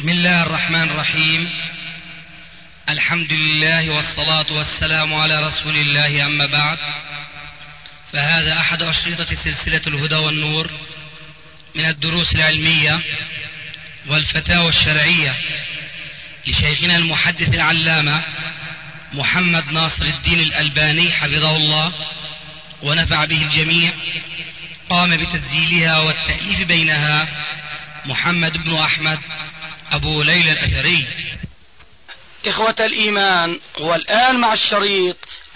بسم الله الرحمن الرحيم. الحمد لله والصلاة والسلام على رسول الله، أما بعد، فهذا أحد أشرطة سلسلة الهدى والنور من الدروس العلمية والفتاوى الشرعية لشيخنا المحدث العلامة محمد ناصر الدين الألباني حفظه الله ونفع به الجميع. قام بتسجيلها والتأليف بينها محمد بن أحمد أبو ليلى الأثري. إخوة الإيمان، والآن مع الشريط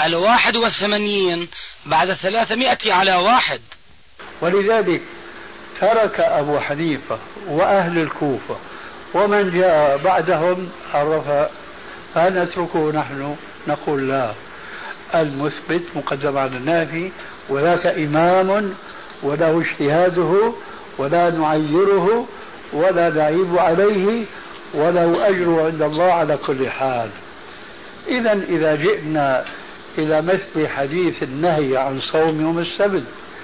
81 بعد 300 على 1. ولذلك ترك أبو حنيفة وأهل الكوفة ومن جاء بعدهم عرف، فنتركه نحن نقول لا، المثبت مقدم على النافي، وذاك إمام وله اجتهاده ولا نعيره ولا نعيب عليه وله أجر عند الله على كل حال. إذا جئنا إلى مثل حديث النهي عن صوم يوم السبت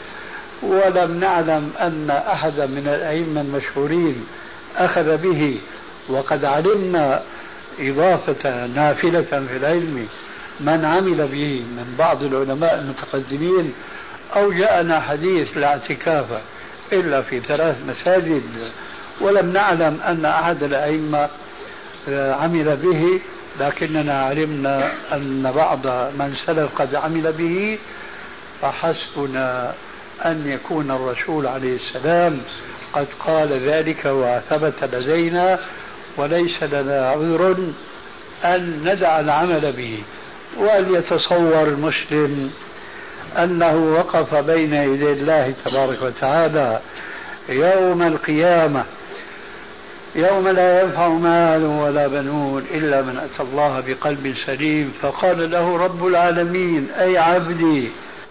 ولم نعلم أن أحدا من الأئمة المشهورين أخذ به، وقد علمنا إضافة نافلة في العلم من عمل به من بعض العلماء المتقدمين، أو جاءنا حديث لا اعتكاف إلا في 3 مساجد ولم نعلم أن أحد الأئمة عمل به، لكننا علمنا أن بعض من سلف قد عمل به، فحسبنا أن يكون الرسول عليه السلام قد قال ذلك وثبت لدينا، وليس لنا عذر أن ندع العمل به. وأن يتصور المسلم أنه وقف بين يدي الله تبارك وتعالى يوم القيامة، يوم لا ينفع مال ولا بنون إلا من أتى الله بقلب سليم، فقال له رب العالمين أي عبدي.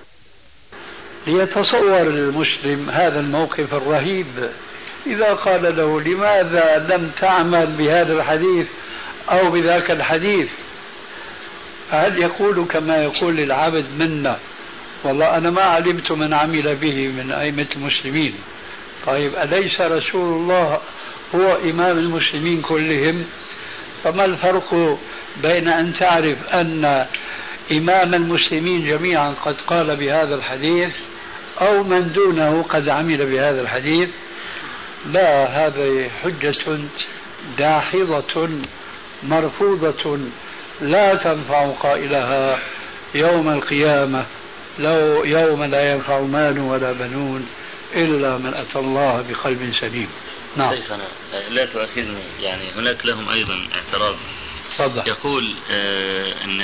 ليتصور المسلم هذا الموقف الرهيب. إذا قال له لماذا لم تعمل بهذا الحديث أو بذاك الحديث، فهل يقول كما يقول العبد منا والله أنا ما علمت من عمل به من أئمة المسلمين؟ طيب أليس رسول الله هو إمام المسلمين كلهم؟ فما الفرق بين أن تعرف أن إمام المسلمين جميعا قد قال بهذا الحديث أو من دونه قد عمل بهذا الحديث؟ لا، هذه حجة داحضة مرفوضة لا تنفع قائلها يوم القيامة، لو يوم لا ينفع مال ولا بنون إلا من أتى الله بقلب سليم. نعم. شيخنا لا تؤاخذني، يعني هناك لهم أيضا اعتراض. صدق. يقول أن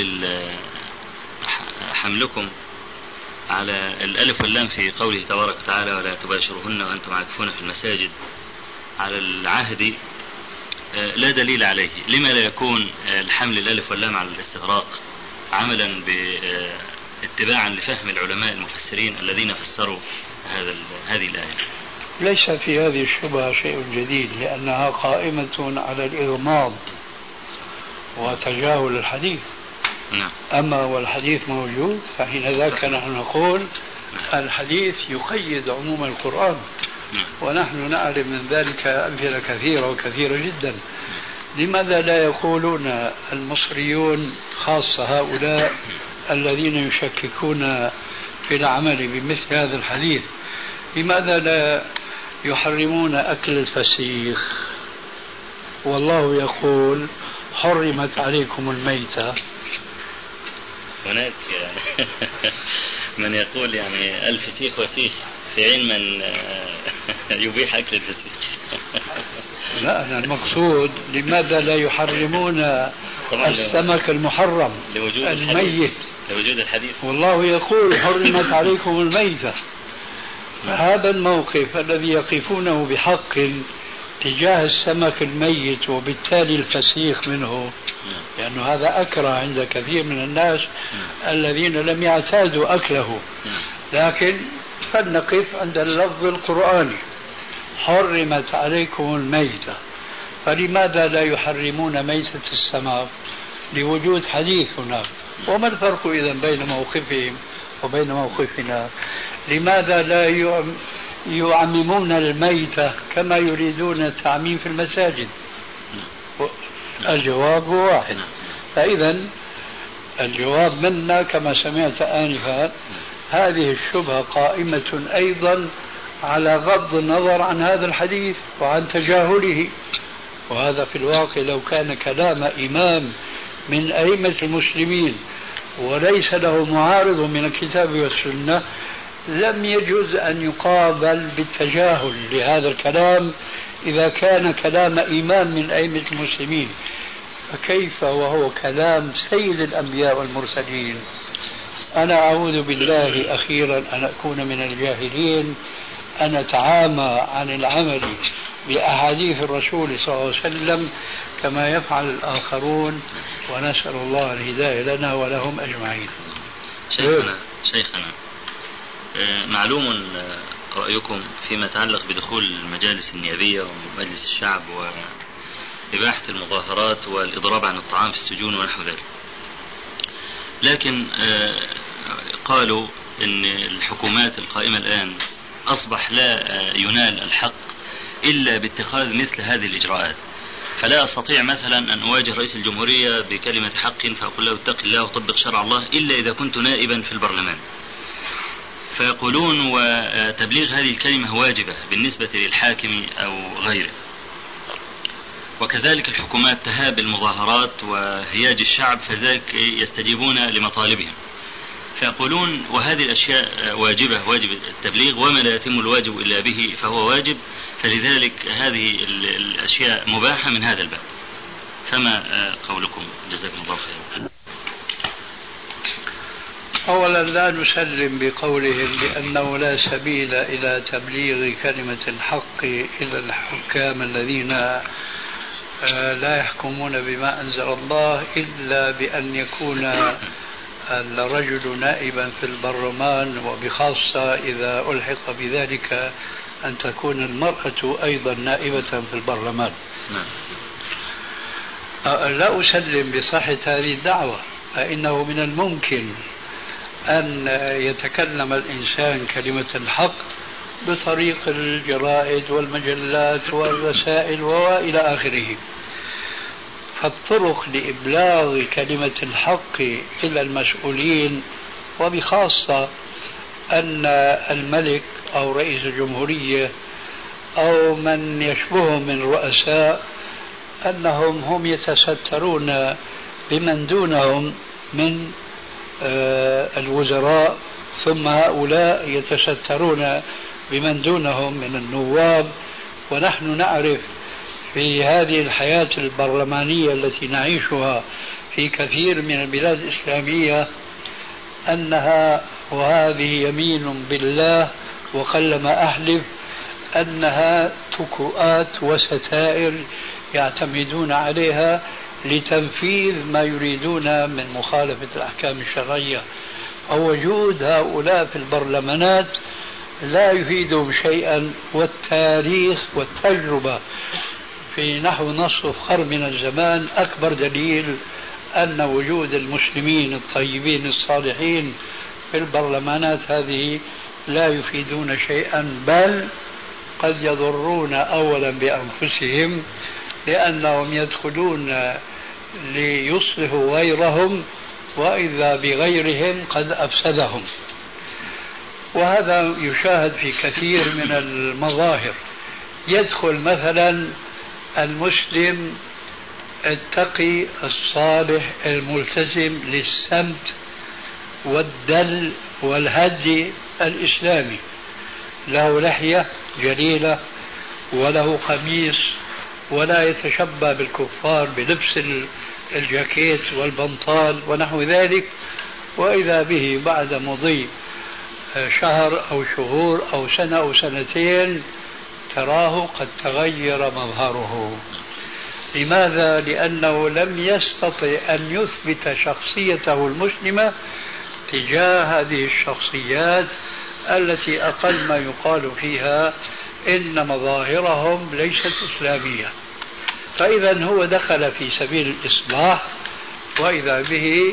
حملكم على الألف واللام في قوله تبارك وتعالى ولا تباشرهن وأنتم عاكفون في المساجد على العهد لا دليل عليه. لما لا يكون الحمل الألف واللام على الاستغراق عملا اتباعا لفهم العلماء المفسرين الذين فسروا هذه الآية؟ ليس في هذه الشبهة شيء جديد، لأنها قائمة على الإغماض وتجاهل الحديث. نعم. أما والحديث موجود فحين ذاك نحن نقول الحديث يقيد عموم القرآن، ونحن نعلم من ذلك أمثلة كثيرة وكثيرة جدا. لماذا لا يقولون المصريون خاصة هؤلاء الذين يشككون في العمل بمثل هذا الحديث، لماذا لا يحرمون أكل الفسيخ؟ والله يقول حرمت عليكم الميتة. هناك من يقول يعني الفسيخ وسيخ في علم من يبيح أكل الفسيخ. لا، أنا المقصود لماذا لا يحرمون السمك المحرم الميت لوجود الحديث؟ والله يقول حرمت عليكم الميتة. هذا الموقف الذي يقفونه بحق تجاه السمك الميت وبالتالي الفسيخ منه، لأنه هذا أكره عند كثير من الناس الذين لم يعتادوا أكله. لكن فلنقف عند اللفظ القرآني حرمت عليكم الميتة، فلماذا لا يحرمون ميتة السمك لوجود حديث هناك؟ وما الفرق إذن بين موقفهم وبين موقفنا؟ لماذا لا يعممون الميتة كما يريدون التعميم في المساجد. الجواب هو واحد. فإذا الجواب منا كما سمعت آنفا هذه الشبهة قائمة أيضا على غض النظر عن هذا الحديث وعن تجاهله. وهذا في الواقع لو كان كلام إمام من أئمة المسلمين وليس له معارض من الكتاب والسنة لم يجوز أن يقابل بالتجاهل لهذا الكلام إذا كان كلام إمام من أئمة المسلمين، فكيف وهو كلام سيد الأنبياء والمرسلين؟ أنا أعوذ بالله أخيرا أن أكون من الجاهلين أن أتعامى عن العمل بأحاديث الرسول صلى الله عليه وسلم كما يفعل الآخرون، ونسأل الله الهداية لنا ولهم أجمعين. شيخنا معلوم رأيكم فيما يتعلق بدخول المجالس النيابية ومجلس الشعب وإباحة المظاهرات والإضراب عن الطعام في السجون ونحو ذلك، لكن قالوا إن الحكومات القائمة الآن أصبح لا ينال الحق إلا باتخاذ مثل هذه الإجراءات، فلا أستطيع مثلا أن أواجه رئيس الجمهورية بكلمة حق فأقول له اتق الله وطبق شرع الله إلا إذا كنت نائبا في البرلمان. فيقولون وتبليغ هذه الكلمة واجبة بالنسبة للحاكم أو غيره، وكذلك الحكومات تهاب المظاهرات وهياج الشعب فذلك يستجيبون لمطالبهم، فيقولون وهذه الأشياء واجبة، واجب التبليغ وما لا يتم الواجب إلا به فهو واجب، فلذلك هذه الأشياء مباحة من هذا الباب. فما قولكم؟ جزاكم الله خيرا. أولا لا نسلم بقولهم بأنه لا سبيل إلى تبليغ كلمة الحق إلى الحكام الذين لا يحكمون بما أنزل الله إلا بأن يكون الرجل نائبا في البرلمان، وبخاصة إذا ألحق بذلك أن تكون المرأة أيضا نائبة في البرلمان. لا أسلم بصحة هذه الدعوة، فإنه من الممكن أن يتكلم الإنسان كلمة الحق بطريق الجرائد والمجلات والرسائل وإلى آخره، فالطرق لإبلاغ كلمة الحق إلى المسؤولين، وبخاصة أن الملك أو رئيس الجمهورية أو من يشبههم من رؤساء أنهم هم يتسترون بمن دونهم من الوزراء، ثم هؤلاء يتسترون بمن دونهم من النواب. ونحن نعرف في هذه الحياة البرلمانية التي نعيشها في كثير من البلاد الإسلامية أنها، وهذه يمين بالله وقلما أحلف، أنها تكؤات وستائر يعتمدون عليها لتنفيذ ما يريدون من مخالفة الأحكام الشرعية. ووجود هؤلاء في البرلمانات لا يفيدهم شيئا، والتاريخ والتجربة في نحو نصف قرن من الزمان أكبر دليل أن وجود المسلمين الطيبين الصالحين في البرلمانات هذه لا يفيدون شيئا، بل قد يضرون أولا بأنفسهم لأنهم يدخلون ليصلحوا غيرهم وإذا بغيرهم قد أفسدهم. وهذا يشاهد في كثير من المظاهر. يدخل مثلا المسلم التقي الصالح الملتزم للسمت والدل والهدي الإسلامي، له لحية جليلة وله قميص ولا يتشبه بالكفار بلبس الجاكيت والبنطال ونحو ذلك، وإذا به بعد مضي شهر أو شهور أو سنة أو سنتين تراه قد تغير مظهره. لماذا؟ لأنه لم يستطع أن يثبت شخصيته المسلمة تجاه هذه الشخصيات التي أقل ما يقال فيها إن مظاهرهم ليست إسلامية. فإذا هو دخل في سبيل الإصلاح وإذا به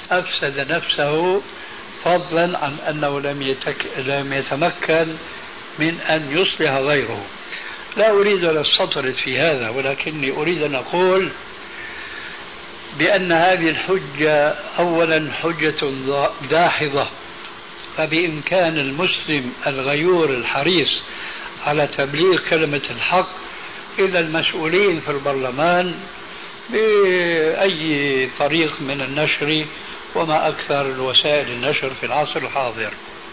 أفسد نفسه، فضلا عن أنه لم يتمكن من أن يصلح غيره. لا أريد أن أستطرد في هذا، ولكني أريد أن أقول بأن هذه الحجة أولا حجة داحضة، فبإمكان المسلم الغيور الحريص على تبليغ كلمة الحق إلى المسؤولين في البرلمان بأي طريق من النشر، وما أكثر الوسائل النشر في العصر الحاضر.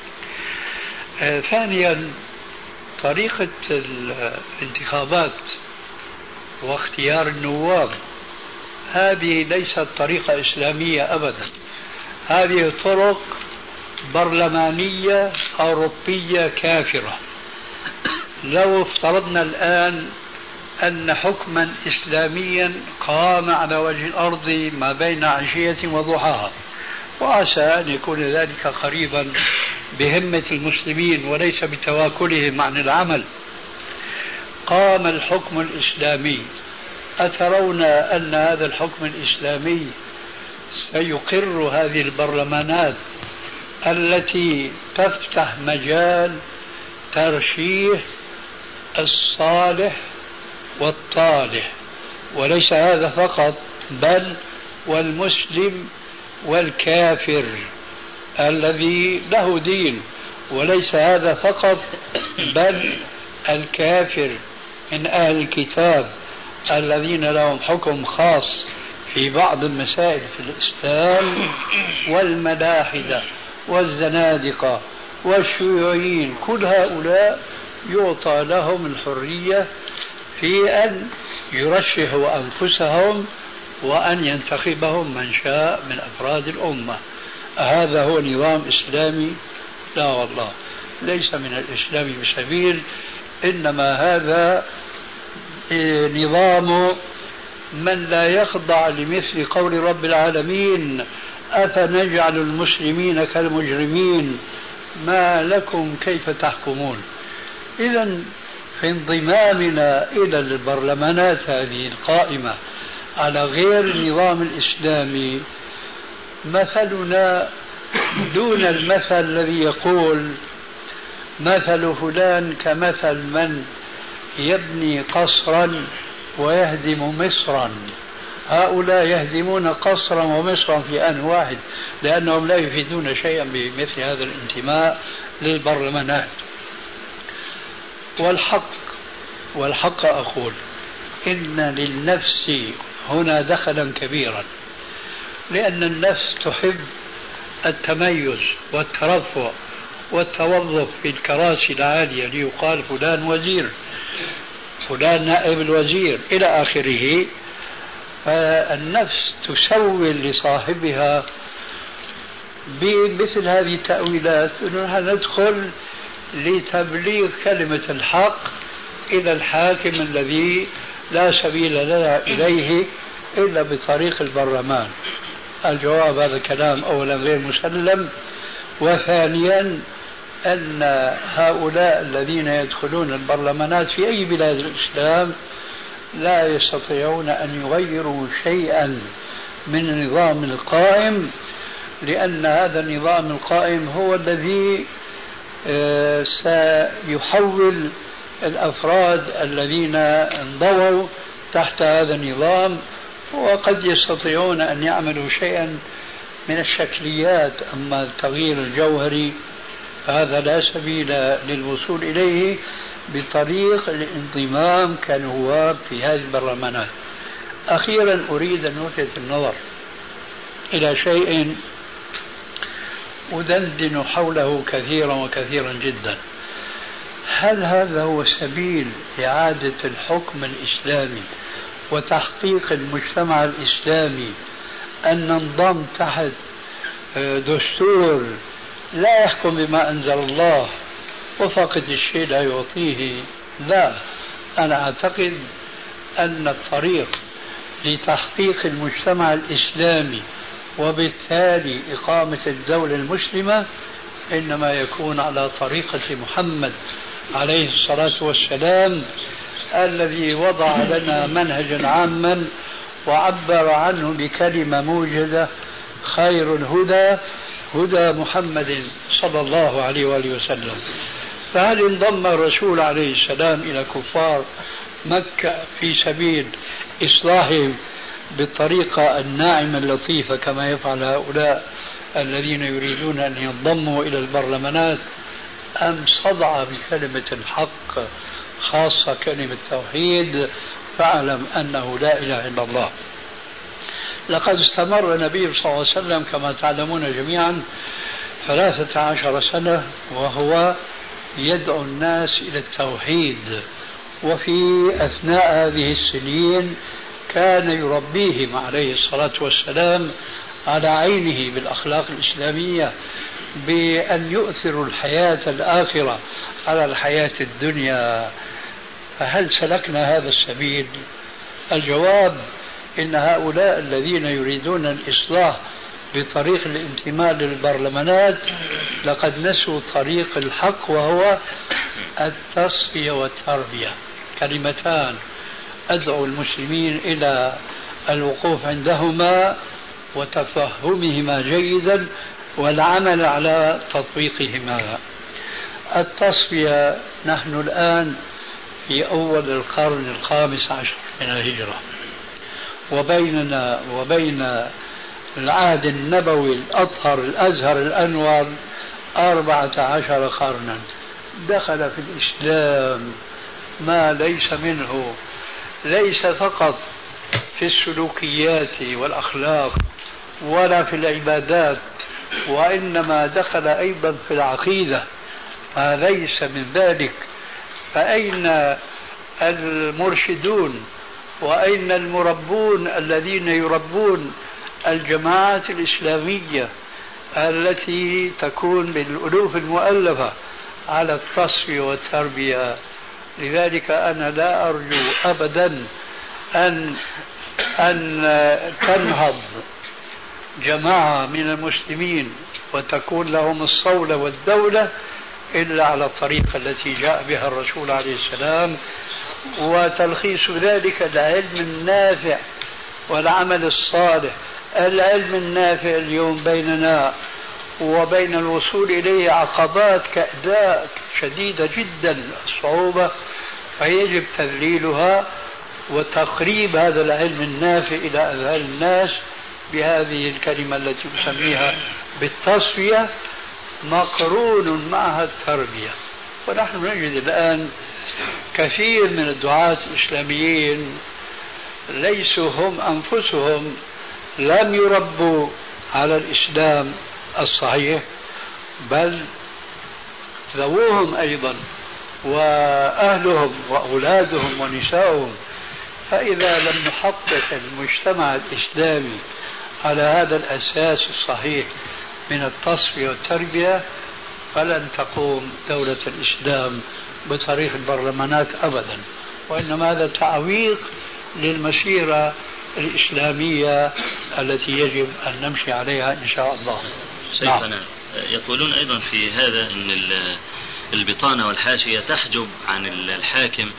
ثانيا، طريقة الانتخابات واختيار النواب هذه ليست طريقة إسلامية أبدا، هذه طرق برلمانية أوروبية كافرة. لو افترضنا الآن أن حكما إسلاميا قام على وجه الأرض ما بين عشية وضحاها، وعسى أن يكون ذلك قريبا بهمة المسلمين وليس بتواكلهم عن العمل، قام الحكم الإسلامي، أترون أن هذا الحكم الإسلامي سيقر هذه البرلمانات التي تفتح مجال ترشيح الصالح والطالح؟ وليس هذا فقط، بل والمسلم والكافر الذي له دين، وليس هذا فقط، بل الكافر من أهل الكتاب الذين لهم حكم خاص في بعض المسائل في الإسلام، والملاحدة والزنادقة والشيوعيين، كل هؤلاء يعطى لهم الحرية في أن يرشحوا أنفسهم وأن ينتخبهم من شاء من أفراد الأمة. هذا هو نظام إسلامي؟ لا والله، ليس من الإسلام بسبيل، إنما هذا نظام من لا يخضع لمثل قول رب العالمين: أفنجعل المسلمين كالمجرمين ما لكم كيف تحكمون. إذن في انضمامنا إلى البرلمانات هذه القائمة على غير النظام الإسلامي مثلنا دون المثل الذي يقول مثل فلان كمثل من يبني قصرا ويهدم مصرا. هؤلاء يهدمون قصرا ومصرا في آن واحد، لأنهم لا يفيدون شيئا بمثل هذا الانتماء للبرلمانات. والحق أقول إن للنفس هنا دخلا كبيرا، لأن النفس تحب التميز والترفع والتوظف في الكراسي العالية، ليقال فلان وزير، فلان نائب الوزير إلى آخره. فالنفس تسول لصاحبها بمثل هذه التأويلات، أننا ندخل لتبليغ كلمة الحق إلى الحاكم الذي لا سبيل لنا إليه إلا بطريق البرلمان. الجواب هذا كلام أولا غير مسلم، وثانيا أن هؤلاء الذين يدخلون البرلمانات في أي بلاد الإسلام لا يستطيعون أن يغيروا شيئا من النظام القائم، لأن هذا النظام القائم هو الذي سيحول الأفراد الذين انضووا تحت هذا النظام، وقد يستطيعون أن يعملوا شيئا من الشكليات، أما التغيير الجوهري هذا لا سبيل للوصول إليه بطريق الانضمام كنواب في هذه البرلمانات. أخيرا أريد أن ألفت النظر إلى شيء أدندن حوله كثيرا وكثيرا جدا. هل هذا هو سبيل إعادة الحكم الإسلامي وتحقيق المجتمع الإسلامي أن ننضم تحت دستور لا يحكم بما أنزل الله وفقد الشيء لا يعطيه؟ لا، أنا أعتقد أن الطريق لتحقيق المجتمع الإسلامي وبالتالي إقامة الدولة المسلمة إنما يكون على طريقة محمد عليه الصلاة والسلام، الذي وضع لنا منهجا عاما وعبر عنه بكلمة موجزة: خير الهدى هدى محمد صلى الله عليه وآله وسلم. فهل انضم الرسول عليه السلام إلى كفار مكة في سبيل إصلاحهم بالطريقة الناعمة اللطيفة كما يفعل هؤلاء الذين يريدون أن ينضموا إلى البرلمانات، أم صدع بكلمة الحق خاصة كلمة التوحيد فاعلم أنه لا إله إلا الله؟ لقد استمر النبي صلى الله عليه وسلم كما تعلمون جميعا 13 سنة وهو يدعو الناس إلى التوحيد، وفي أثناء هذه السنين كان يربيهم عليه الصلاة والسلام على عينه بالأخلاق الإسلامية، بأن يؤثروا الحياة الآخرة على الحياة الدنيا. فهل سلكنا هذا السبيل؟ الجواب إن هؤلاء الذين يريدون الإصلاح بطريق الانتماء للبرلمانات لقد نسوا طريق الحق، وهو التصفية والتربية، كلمتان أدعو المسلمين إلى الوقوف عندهما وتفهمهما جيدا والعمل على تطبيقهما. التصفية، نحن الآن في أول القرن 15 من الهجرة، وبيننا وبين العهد النبوي الأطهر الأزهر الأنور 14 قرنا. دخل في الإسلام ما ليس منه، ليس فقط في السلوكيات والأخلاق ولا في العبادات، وإنما دخل أيضا في العقيدة ما ليس من ذلك. فأين المرشدون وأين المربون الذين يربون الجماعات الإسلامية التي تكون بالألوف المؤلفة على التصفية والتربية؟ لذلك أنا لا أرجو أبدا أن تنهض جماعة من المسلمين وتكون لهم الصولة والدولة إلا على الطريقة التي جاء بها الرسول عليه السلام، وتلخيص ذلك العلم النافع والعمل الصالح. العلم النافع اليوم بيننا وبين الوصول إليه عقبات كأداء شديدة جدا الصعوبة، فيجب تذليلها وتقريب هذا العلم النافع إلى أذهان الناس بهذه الكلمة التي نسميها بالتصفية مقرون معها التربية. ونحن نجد الآن كثير من الدعاة الإسلاميين ليسوا هم أنفسهم لم يربوا على الإسلام الصحيح، بل ذووهم أيضا وأهلهم وأولادهم ونساؤهم. فإذا لم نحقق المجتمع الإسلامي على هذا الأساس الصحيح من التصفية والتربية فلن تقوم دولة الإسلام بطريق البرلمانات أبدا، وإنما هذا تعويق للمسيرة الإسلامية التي يجب أن نمشي عليها إن شاء الله. شيخنا يقولون أيضا في هذا أن البطانة والحاشية تحجب عن الحاكم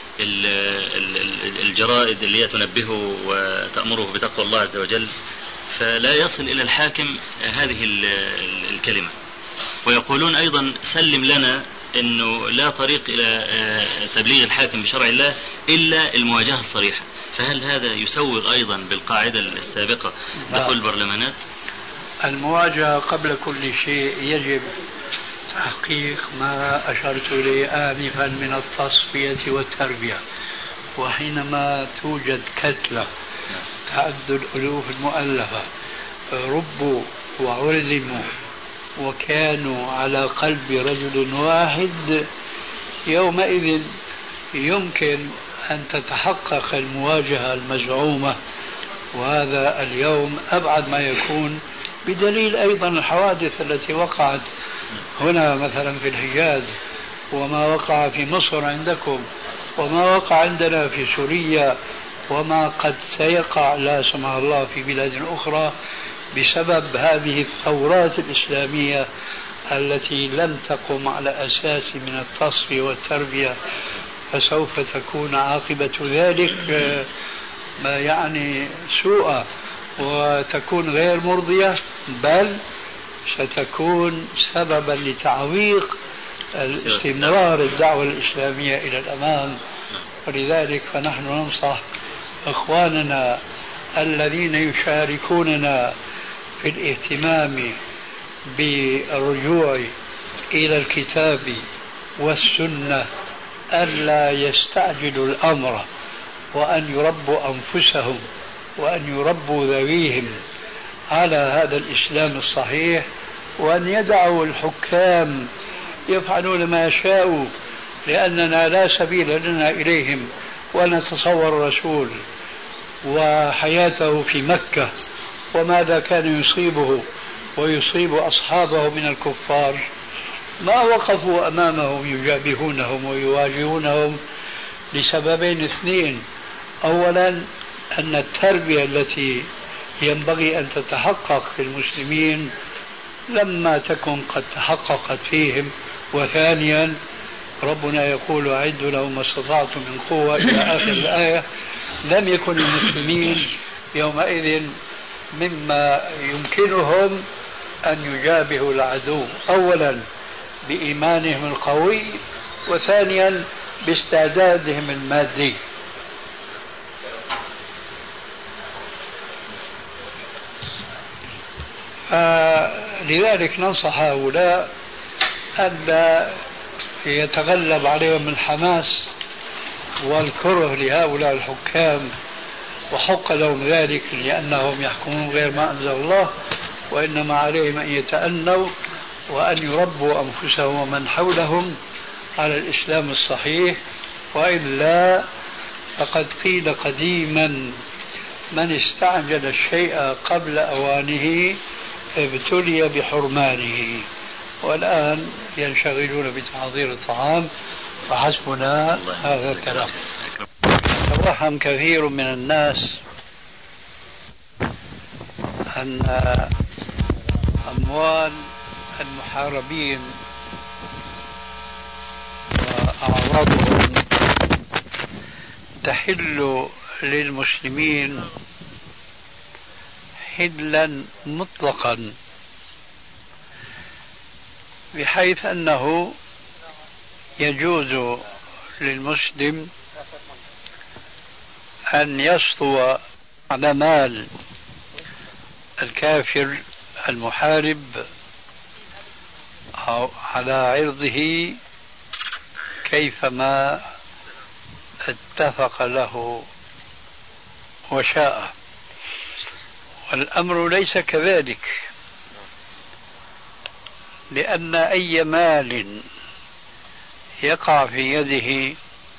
الجرائد اللي هي تنبهه وتأمره بتقوى الله عز وجل، فلا يصل إلى الحاكم هذه الكلمة. ويقولون أيضا سلم لنا أنه لا طريق إلى تبليغ الحاكم بشرع الله إلا المواجهة الصريحة، فهل هذا يسوغ أيضا بالقاعدة السابقة دخول البرلمانات؟ المواجهة قبل كل شيء يجب تحقيق ما أشرت إليه آنفا من التصفية والتربية. وحينما توجد كتلة تعد الألوف المؤلفة ربوا وعلموا وكانوا على قلب رجل واحد، يومئذ يمكن أن تتحقق المواجهة المزعومة. وهذا اليوم أبعد ما يكون، بدليل أيضا الحوادث التي وقعت هنا مثلا في الحجاز، وما وقع في مصر عندكم، وما وقع عندنا في سوريا، وما قد سيقع لا سمح الله في بلاد أخرى بسبب هذه الثورات الإسلامية التي لم تقم على أساس من التصفية والتربية. فسوف تكون عاقبة ذلك ما يعني سوءا، وتكون غير مرضية، بل ستكون سببا لتعويق استمرار الدعوة الإسلامية إلى الأمام. ولذلك فنحن ننصح إخواننا الذين يشاركوننا في الاهتمام بالرجوع إلى الكتاب والسنة ألا يستعجلوا الأمر، وأن يربوا أنفسهم وأن يربوا ذويهم على هذا الإسلام الصحيح، وأن يدعوا الحكام يفعلون ما يشاءوا، لأننا لا سبيل لنا إليهم. ونتصور الرسول وحياته في مكة وماذا كان يصيبه ويصيب أصحابه من الكفار، ما وقفوا أمامهم يجابهونهم ويواجهونهم لسببين اثنين: أولا أن التربية التي ينبغي أن تتحقق في المسلمين لما تكن قد تحققت فيهم، وثانيا ربنا يقول أعدوا لهم ما استطعتم من قوة إلى آخر الآية. لم يكن المسلمين يومئذ مما يمكنهم أن يجابهوا العدو، أولا بإيمانهم القوي، وثانيا باستعدادهم المادي. لذلك ننصح هؤلاء أن يتغلب عليهم الحماس والكره لهؤلاء الحكام، وحق لهم ذلك لأنهم يحكمون غير ما أنزل الله، وإنما عليهم أن يتأنوا وأن يربوا أنفسهم ومن حولهم على الإسلام الصحيح. وإلا فقد قيل قديما: من استعجل الشيء قبل أوانه ابتلي بحرمانه. والآن ينشغلون بتحضير الطعام، وحسبنا هذا الكلام. توهم كثير من الناس أن أموال المحاربين وأعراضهم تحل للمسلمين حلا مطلقا، بحيث أنه يجوز للمسلم أن يسطو على مال الكافر المحارب أو على عرضه كيفما اتفق له وشاء. والأمر ليس كذلك، لأن أي مال يقع في يده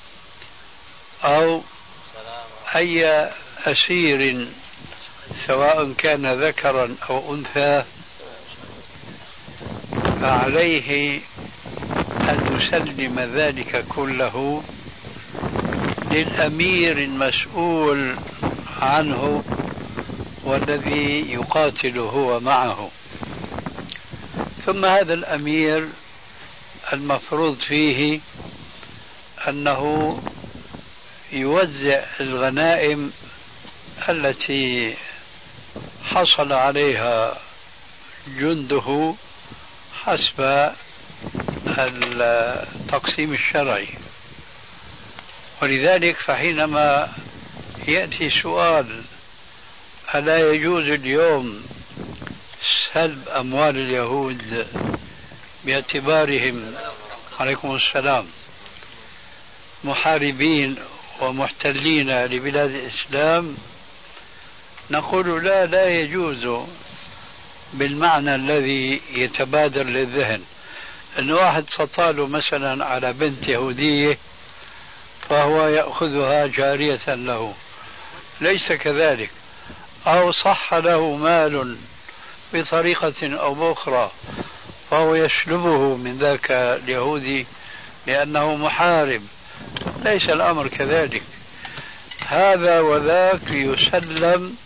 أو أي أسير سواء كان ذكرا أو أنثى فعليه أن يسلم ذلك كله للأمير المسؤول عنه والذي يقاتل هو معه. ثم هذا الأمير المفروض فيه أنه يوزع الغنائم التي حصل عليها جنده حسب التقسيم الشرعي. ولذلك فحينما يأتي سؤال: ألا يجوز اليوم سلب أموال اليهود باعتبارهم عليكم السلام محاربين ومحتلين لبلاد الإسلام؟ نقول لا يجوز بالمعنى الذي يتبادر للذهن، أن واحد سطاله مثلا على بنت يهودية فهو يأخذها جارية له، ليس كذلك. أو صح له مال بطريقة أو بأخرى فهو يسلبه من ذاك اليهودي لأنه محارب، ليس الأمر كذلك. هذا وذاك يسلم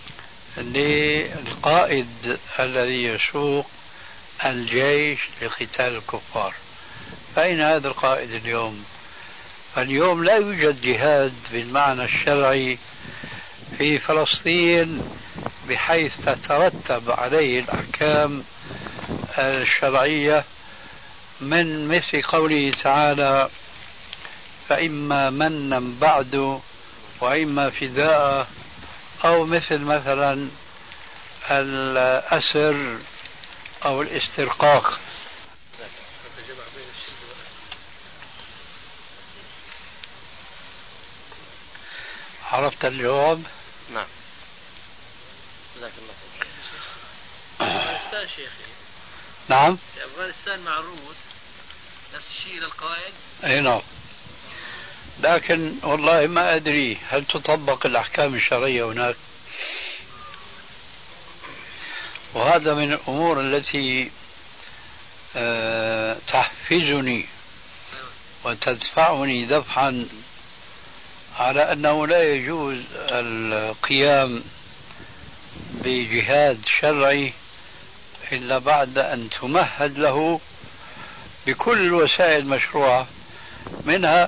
للقائد الذي يسوق الجيش لقتال الكفار. فأين هذا القائد اليوم؟ اليوم لا يوجد جهاد بالمعنى الشرعي في فلسطين بحيث تترتب عليه الأحكام الشرعية من مثل قوله تعالى فإما منا بعد وإما فداء، أو مثلا الأسر أو الاسترقاق. عرفت الجواب؟ نعم. جزاك الله خير. أفغانستان شيخي. نعم. في أفغانستان مع الروس نفس الشيء للقائد؟ أي نعم. لكن والله ما أدري هل تطبق الأحكام الشرعية هناك، وهذا من الأمور التي تحفزني وتدفعني دفعا على أنه لا يجوز القيام بجهاد شرعي إلا بعد أن تمهد له بكل الوسائل المشروعة، منها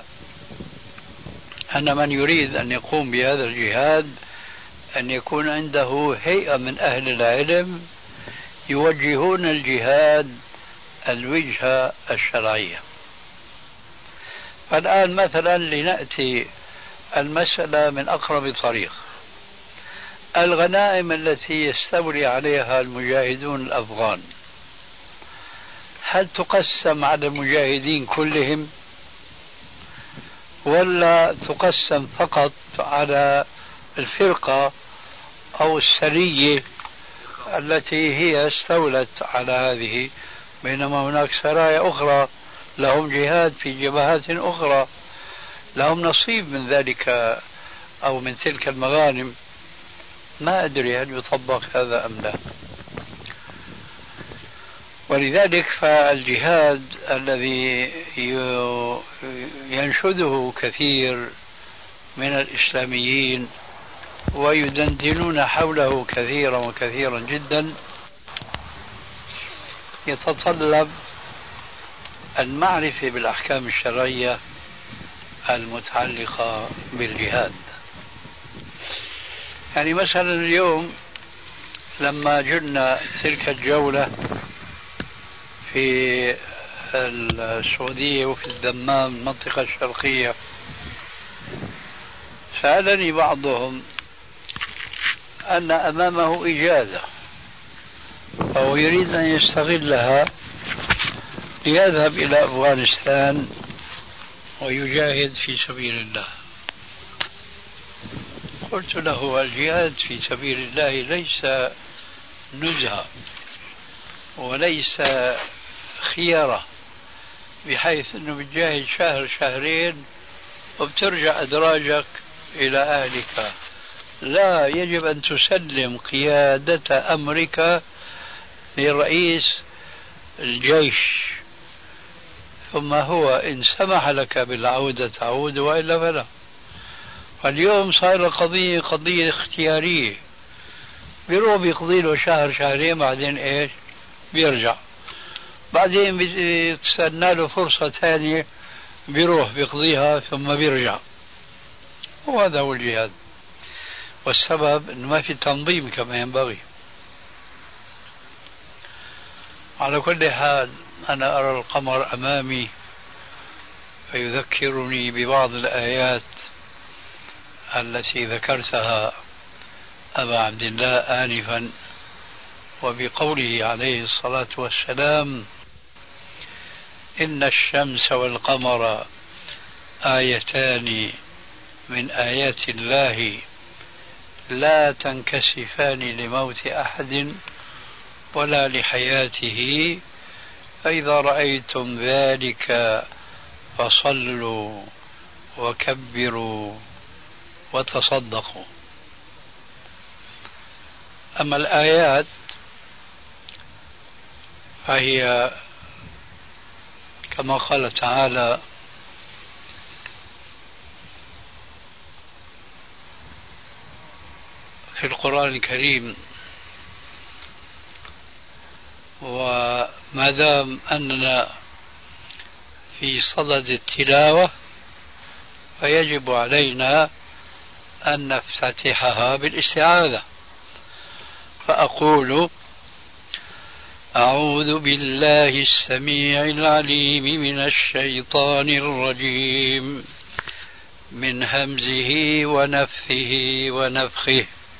أن من يريد أن يقوم بهذا الجهاد أن يكون عنده هيئة من أهل العلم يوجهون الجهاد الوجهة الشرعية. فالآن مثلا لنأتي المسألة من أقرب طريق. الغنائم التي يستولي عليها المجاهدون الأفغان هل تقسم على المجاهدين كلهم ولا تقسم فقط على الفرقة أو السرية التي هي استولت على هذه، بينما هناك سرايا أخرى لهم جهاد في جبهات أخرى لهم نصيب من ذلك أو من تلك المغانم؟ ما أدري هل يطبق هذا أم لا. ولذلك فالجهاد الذي ينشده كثير من الإسلاميين ويدندنون حوله كثيرا وكثيرا جدا يتطلب المعرفة بالأحكام الشرعية المتعلقة بالجهاد. يعني مثلا اليوم لما جرنا تلك الجولة في السعودية وفي الدمام المنطقة الشرقية، سألني بعضهم أن أمامه إجازة فهو يريد أن يستغلها ليذهب إلى أفغانستان ويجاهد في سبيل الله. قلت له الجهاد في سبيل الله ليس نزهة وليس خيارة بحيث أنه بتجاهد شهر شهرين وبترجع أدراجك إلى أهلك. لا، يجب أن تسلم قيادة أمرك لرئيس الجيش، ثم هو إن سمح لك بالعودة تعود وإلا فلا. فاليوم صار قضية اختيارية، بيروح بيقضي له شهر شهرين بعدين إيش بيرجع، بعدين بتستنى له فرصة ثانية بيروح بيقضيها ثم بيرجع. وهذا هو الجهاد، والسبب أنه ما في تنظيم كما ينبغي. على كل حال أنا أرى القمر أمامي فيذكرني ببعض الآيات التي ذكرتها أبا عبد الله آنفا، وبقوله عليه الصلاة والسلام إن الشمس والقمر آيتان من آيات الله لا تنكسفان لموت أحد ولا لحياته، فإذا رأيتم ذلك فصلوا وكبروا وتصدقوا. أما الآيات فهي كما قال تعالى في القرآن الكريم: وما دام أننا في صدد التلاوة فيجب علينا أن نفتتحها بالاستعاذة. فأقول: أعوذ بالله السميع العليم من الشيطان الرجيم من همزه ونفثه ونفخه.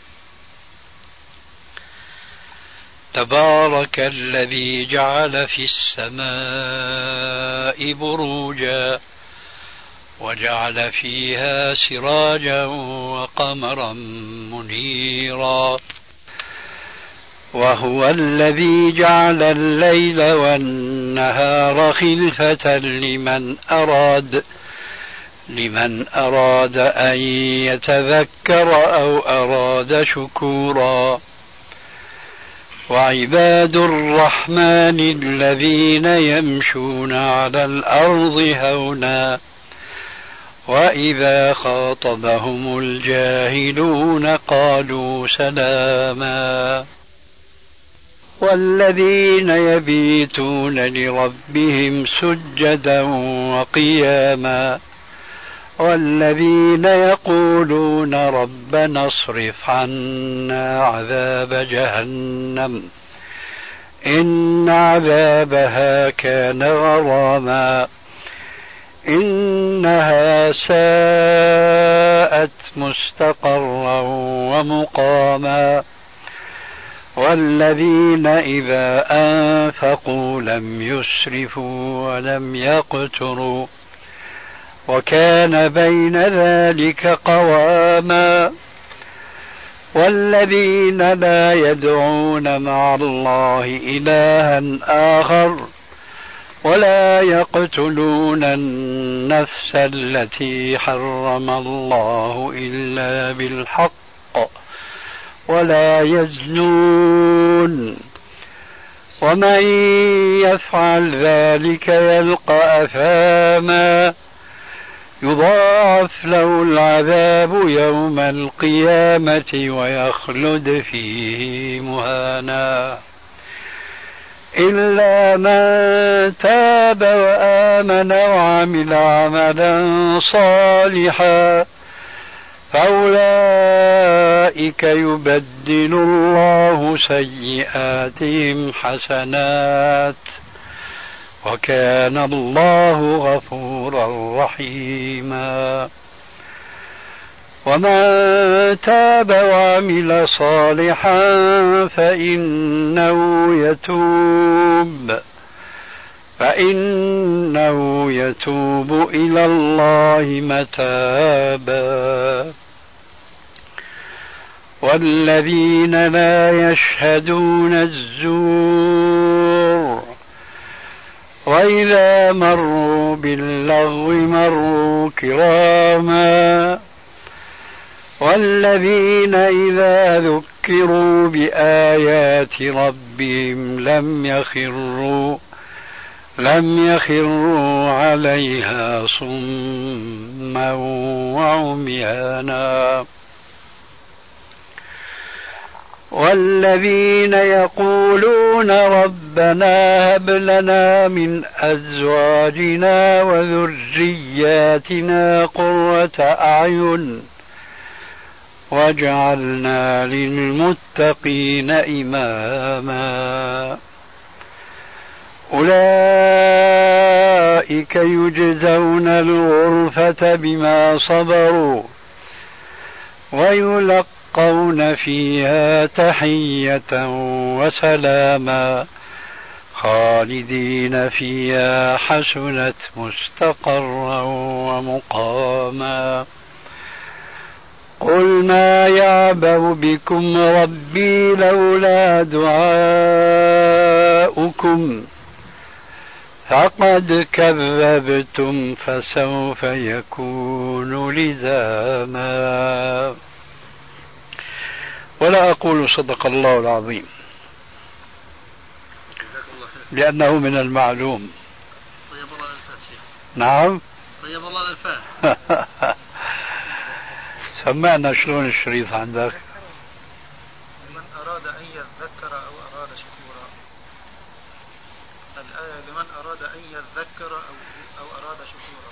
تبارك الذي جعل في السماء بروجا وجعل فيها سراجا وقمرا منيرا وهو الذي جعل الليل والنهار خلفة لمن أراد أن يتذكر أو أراد شكورا. وعباد الرحمن الذين يمشون على الأرض هونا وإذا خاطبهم الجاهلون قالوا سلاما. والذين يبيتون لربهم سجدا وقياما والذين يقولون ربنا اصرف عنا عذاب جهنم إن عذابها كان غراما إنها ساءت مستقرا ومقاما. والذين إذا أنفقوا لم يسرفوا ولم يقتروا وكان بين ذلك قواما. والذين لا يدعون مع الله إلها آخر ولا يقتلون النفس التي حرم الله إلا بالحق ولا يزنون ومن يفعل ذلك يلقى أثاما يضاعف له العذاب يوم القيامة ويخلد فيه مهانا إلا من تاب وآمن وعمل عملا صالحا فأولئك يبدل الله سيئاتهم حسنات وكان الله غفورا رحيما. ومن تاب وعمل صالحا فإنه يتوب إلى الله متابا. والذين لا يشهدون الزور وإذا مروا باللغو مروا كراما. والذين إذا ذكروا بآيات ربهم لم يخروا عليها صما وعميانا. والذين يقولون ربنا هب لنا من أزواجنا وذرياتنا قرة أعين واجعلنا للمتقين إماما. أولئك يجزون الغرفة بما صبروا ويلقون فيها تحية وسلاما خالدين فيها حسنت مستقرا ومقاما. قل ما يعبأ بكم ربي لولا دعاؤكم فقد كذبتم فسوف يكون لزاما. ولا أقول صدق الله العظيم لأنه من المعلوم. طيب الله الألفاظ شيخ. نعم طيب الله الألفاظ. سمعنا شلون الشريط عندك. لمن أراد أن يذكر أو أراد شكورا. الآية لمن أراد أن يذكر أو أراد شكورا.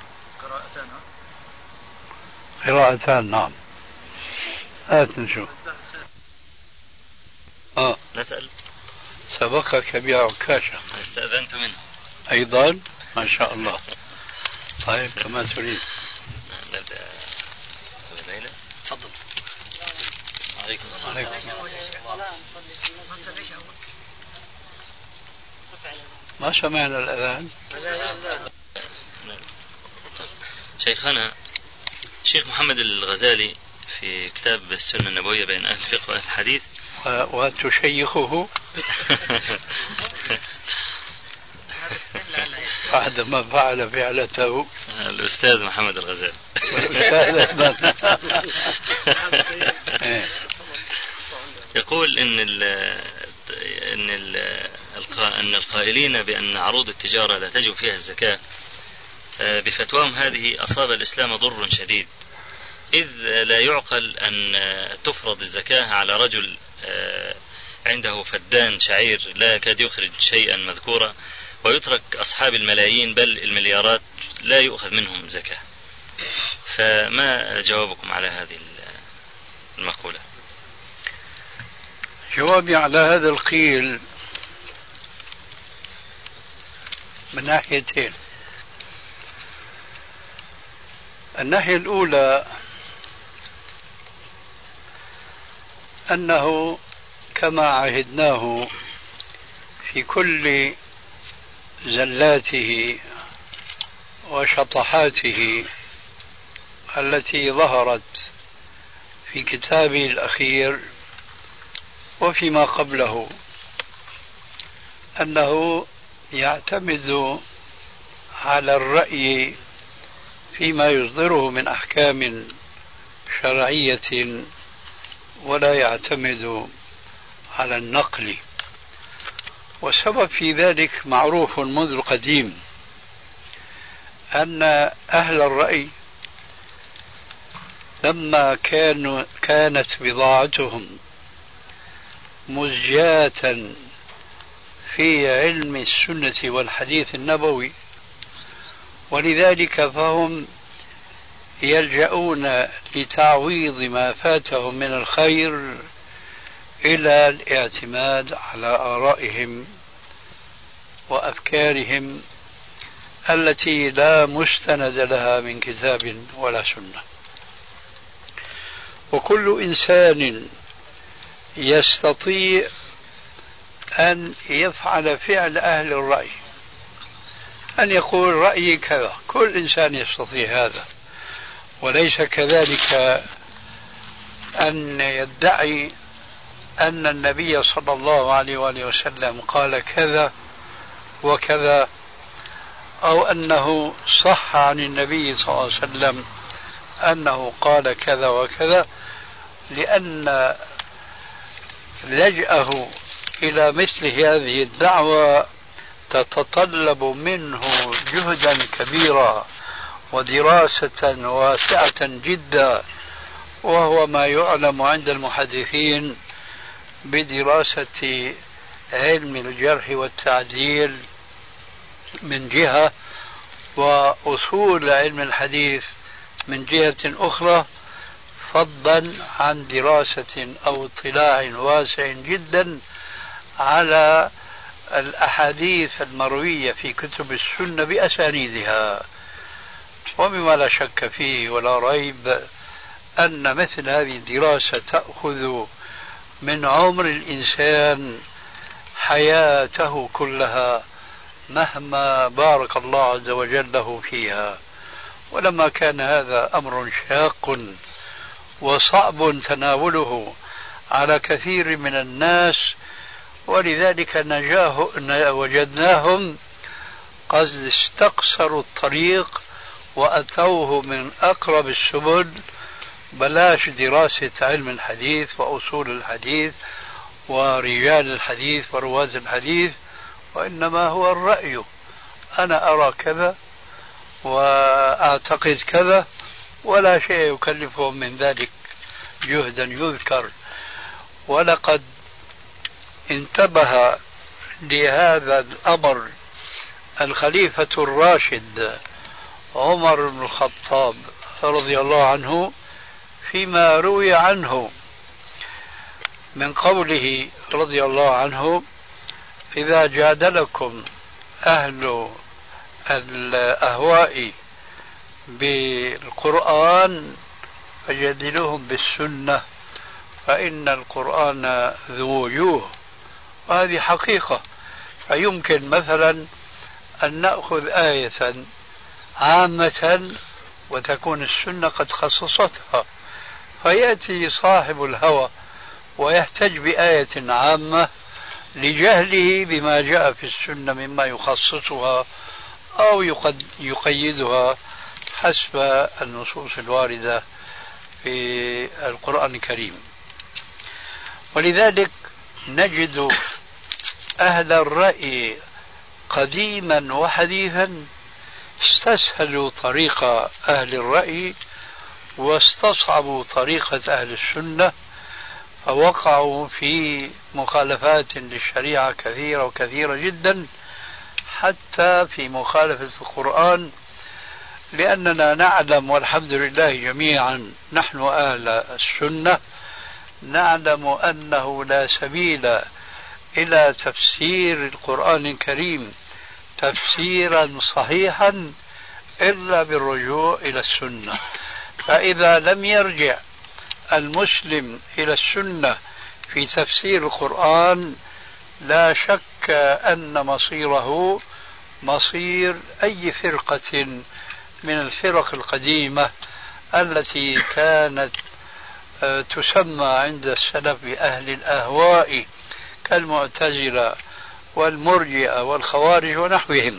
قراءتان نعم. نشوف. نسأل. سبقك بعكاشة. استأذنت منه أيضا ما شاء الله. طيب كما تريد. نبدأ الليلة. تفضل. عليكم السلام. ما سمعنا الأذان. شيخنا الشيخ محمد الغزالي في كتاب السنة النبوية بين أهل الفقه وأهل الحديث. وتشيخه بعد ما فعل فعلته الأستاذ محمد الغزالي. يقول إن القائلين بأن عروض التجارة لا تجب فيها الزكاة بفتواهم هذه أصاب الإسلام ضر شديد، إذ لا يعقل أن تفرض الزكاة على رجل عنده فدان شعير لا يكاد يخرج شيئا مذكورا، ويترك أصحاب الملايين بل المليارات لا يؤخذ منهم زكاة. فما جوابكم على هذه المقولة؟ جوابي على هذا القيل من ناحيتين. الناحية الأولى أنه كما عهدناه في كل زلاته وشطحاته التي ظهرت في كتابه الأخير وفيما قبله، أنه يعتمد على الرأي فيما يصدره من أحكام شرعية ولا يعتمد على النقل. والسبب في ذلك معروف منذ القديم، أن أهل الرأي لما كانت بضاعتهم مزجاة في علم السنة والحديث النبوي، ولذلك فهم يلجؤون لتعويض ما فاتهم من الخير إلى الاعتماد على آرائهم وأفكارهم التي لا مستند لها من كتاب ولا سنة. وكل إنسان يستطيع أن يفعل فعل أهل الرأي، أن يقول رأيي كذا، كل إنسان يستطيع هذا، وليس كذلك أن يدعي أن النبي صلى الله عليه وآله وسلم قال كذا وكذا، أو أنه صح عن النبي صلى الله عليه وسلم أنه قال كذا وكذا، لأن لجأه إلى مثل هذه الدعوة تتطلب منه جهدا كبيرا ودراسة واسعة جدا، وهو ما يعلم عند المحدثين بدراسة علم الجرح والتعديل من جهة، وأصول علم الحديث من جهة أخرى، فضلا عن دراسة أو اطلاع واسع جدا على الأحاديث المروية في كتب السنة بأسانيدها. ومما لا شك فيه ولا ريب أن مثل هذه الدراسة تأخذ من عمر الإنسان حياته كلها، مهما بارك الله عز وجل له فيها. ولما كان هذا أمر شاق وصعب تناوله على كثير من الناس، ولذلك وجدناهم قد استقصروا الطريق وأتوه من أقرب السبل، بلاش دراسة علم الحديث وأصول الحديث ورجال الحديث ورواة الحديث، وإنما هو الرأي، أنا أرى كذا وأعتقد كذا، ولا شيء يكلفهم من ذلك جهدا يذكر. ولقد انتبه لهذا الأمر الخليفة الراشد عمر بن الخطاب رضي الله عنه فيما روي عنه من قوله رضي الله عنه: إذا جادلكم أهل الأهواء بالقرآن فجادلوهم بالسنة، فإن القرآن ذو وجوه، وهذه حقيقة. فيمكن مثلا أن نأخذ آية عامة وتكون السنة قد خصصتها، فيأتي صاحب الهوى ويحتج بآية عامة لجهله بما جاء في السنة مما يخصصها أو يقيدها حسب النصوص الواردة في القرآن الكريم. ولذلك نجد أهل الرأي قديما وحديثا استسهلوا طريق أهل الرأي واستصعبوا طريقة أهل السنة، فوقعوا في مخالفات للشريعة كثيرة وكثيرة جدا، حتى في مخالفة القرآن. لأننا نعلم والحمد لله جميعا نحن أهل السنة نعلم أنه لا سبيل إلى تفسير القرآن الكريم تفسيرا صحيحا إلا بالرجوع إلى السنة. فإذا لم يرجع المسلم إلى السنة في تفسير القرآن لا شك أن مصيره مصير أي فرقة من الفرق القديمة التي كانت تسمى عند السلف بأهل الأهواء كالمعتزلة والمرجئة والخوارج ونحوهم.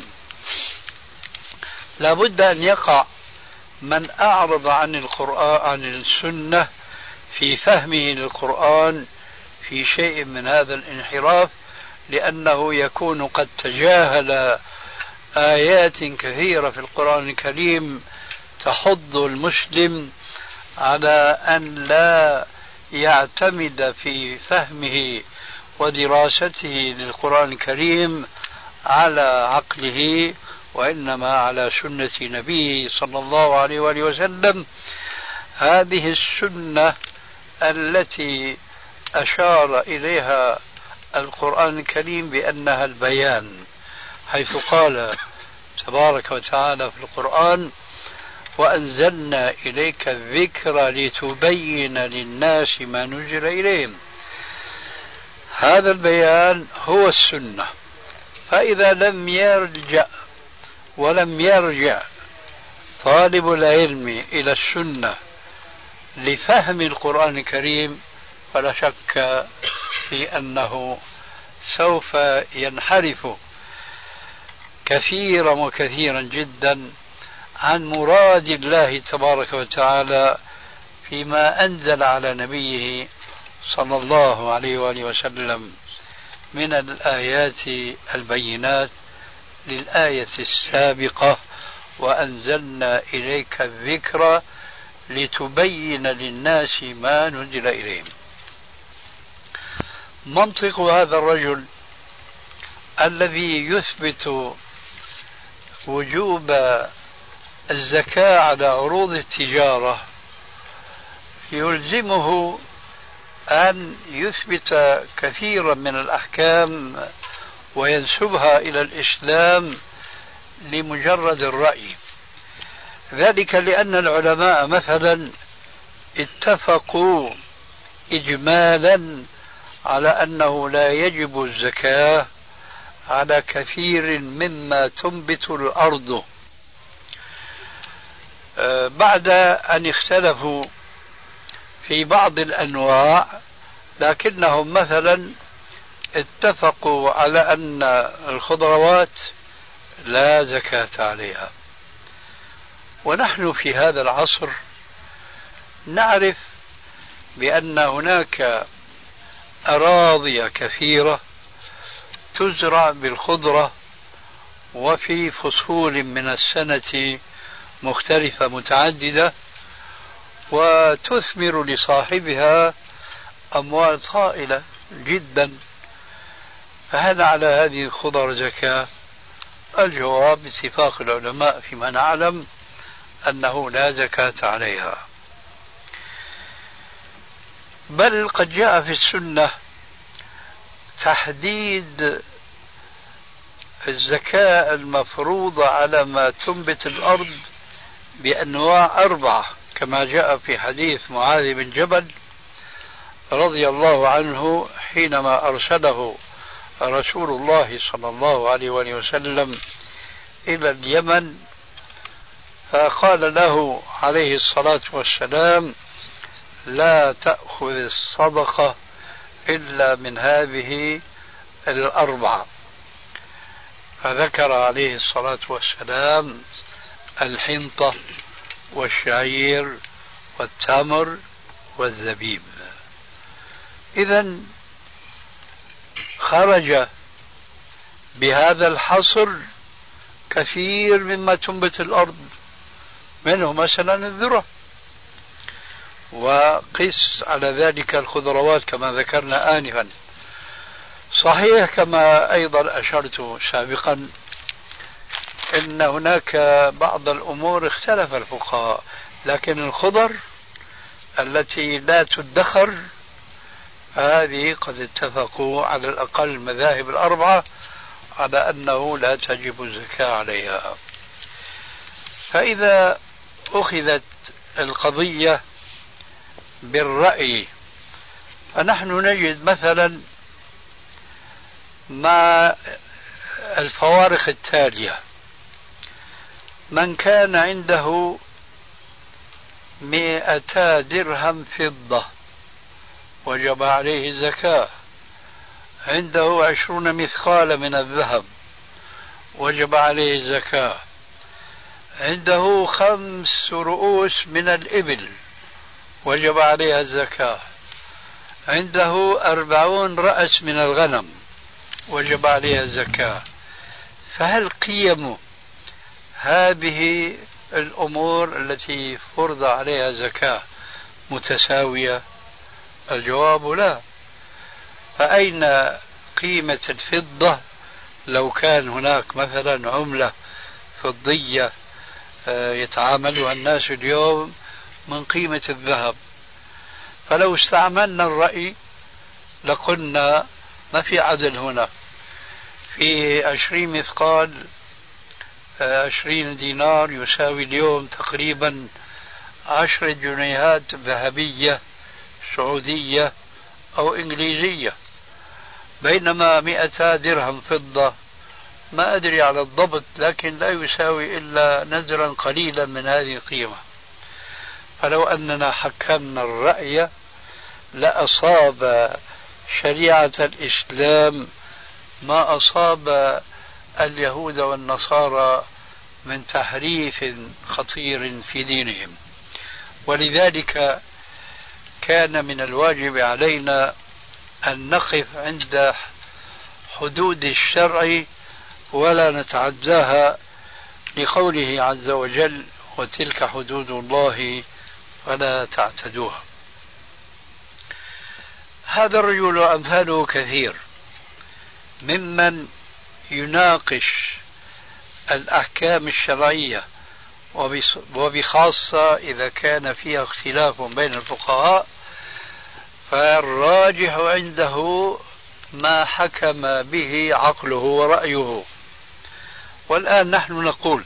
لا بد أن يقع من أعرض عن القرآن عن السنة في فهمه للقرآن في شيء من هذا الانحراف، لأنه يكون قد تجاهل آيات كثيرة في القرآن الكريم تحض المسلم على أن لا يعتمد في فهمه ودراسته للقرآن الكريم على عقله، وإنما على سنة نبيه صلى الله عليه وآله وسلم. هذه السنة التي أشار إليها القرآن الكريم بأنها البيان، حيث قال تبارك وتعالى في القرآن: وأنزلنا إليك الذكر لتبين للناس ما نزل إليهم. هذا البيان هو السنة. فإذا لم يرجع طالب العلم إلى السنة لفهم القرآن الكريم فلا شك في أنه سوف ينحرف كثيرا وكثيرا جدا عن مراد الله تبارك وتعالى فيما أنزل على نبيه صلى الله عليه وآله وسلم من الآيات البينات للآية السابقة: وأنزلنا إليك الذكر لتبين للناس ما نزل إليهم. منطق هذا الرجل الذي يثبت وجوب الزكاة على عروض التجارة يلزمه أن يثبت كثيرا من الأحكام وينسبها إلى الإسلام لمجرد الرأي. ذلك لأن العلماء مثلا اتفقوا إجمالا على أنه لا يجب الزكاة على كثير مما تنبت الأرض، بعد أن اختلفوا في بعض الأنواع، لكنهم مثلا اتفقوا على أن الخضروات لا زكاة عليها. ونحن في هذا العصر نعرف بأن هناك أراضي كثيرة تزرع بالخضرة وفي فصول من السنة مختلفة متعددة، وتثمر لصاحبها أموال طائلة جدا. فهل على هذه الخضر زكاة؟ الجواب باتفاق العلماء فيما نعلم أنه لا زكاة عليها، بل قد جاء في السنة تحديد الزكاة المفروضة على ما تنبت الأرض بأنواع 4 كما جاء في حديث معاذ بن جبل رضي الله عنه حينما أرسله رسول الله صلى الله عليه وسلم إلى اليمن، فقال له عليه الصلاة والسلام: لا تأخذ الصدقة إلا من هذه 4. فذكر عليه الصلاة والسلام الحنطة والشعير والتمر والزبيب. إذن خرج بهذا الحصر كثير مما تنبت الأرض، منه مثلا الذرة، وقس على ذلك الخضروات كما ذكرنا آنفا. صحيح كما أيضا أشرت سابقا إن هناك بعض الأمور اختلف الفقهاء، لكن الخضر التي لا تدخر هذه قد اتفقوا على الأقل المذاهب 4 على أنه لا تجب الزكاة عليها. فإذا أخذت القضية بالرأي فنحن نجد مثلا مع الفوارق التالية: من كان عنده 200 درهم فضة وجب عليه الزكاة، عنده 20 مثقال من الذهب وجب عليه الزكاة، عنده 5 رؤوس من الإبل وجب عليها الزكاة، عنده 40 رأس من الغنم وجب عليها الزكاة. فهل قيم هذه الأمور التي فرض عليها الزكاة متساوية؟ الجواب لا. فأين قيمة الفضة لو كان هناك مثلا عملة فضية يتعاملها الناس اليوم من قيمة الذهب؟ فلو استعملنا الرأي لقلنا ما في عدل هنا. في 20 مثقال 20 دينار يساوي اليوم تقريبا 10 جنيهات ذهبية سعودية أو إنجليزية، بينما 200 درهم فضة ما أدري على الضبط، لكن لا يساوي إلا نزرا قليلا من هذه القيمة. فلو أننا حكمنا الرأي لأصاب شريعة الإسلام ما أصاب اليهود والنصارى من تحريف خطير في دينهم. ولذلك كان من الواجب علينا أن نقف عند حدود الشرع ولا نتعداها، لقوله عز وجل: وتلك حدود الله فلا تعتدوها. هذا الرجل أمثاله كثير ممن يناقش الأحكام الشرعية، وبخاصة إذا كان فيها اختلاف بين الفقهاء، فالراجح عنده ما حكم به عقله ورأيه. والآن نحن نقول: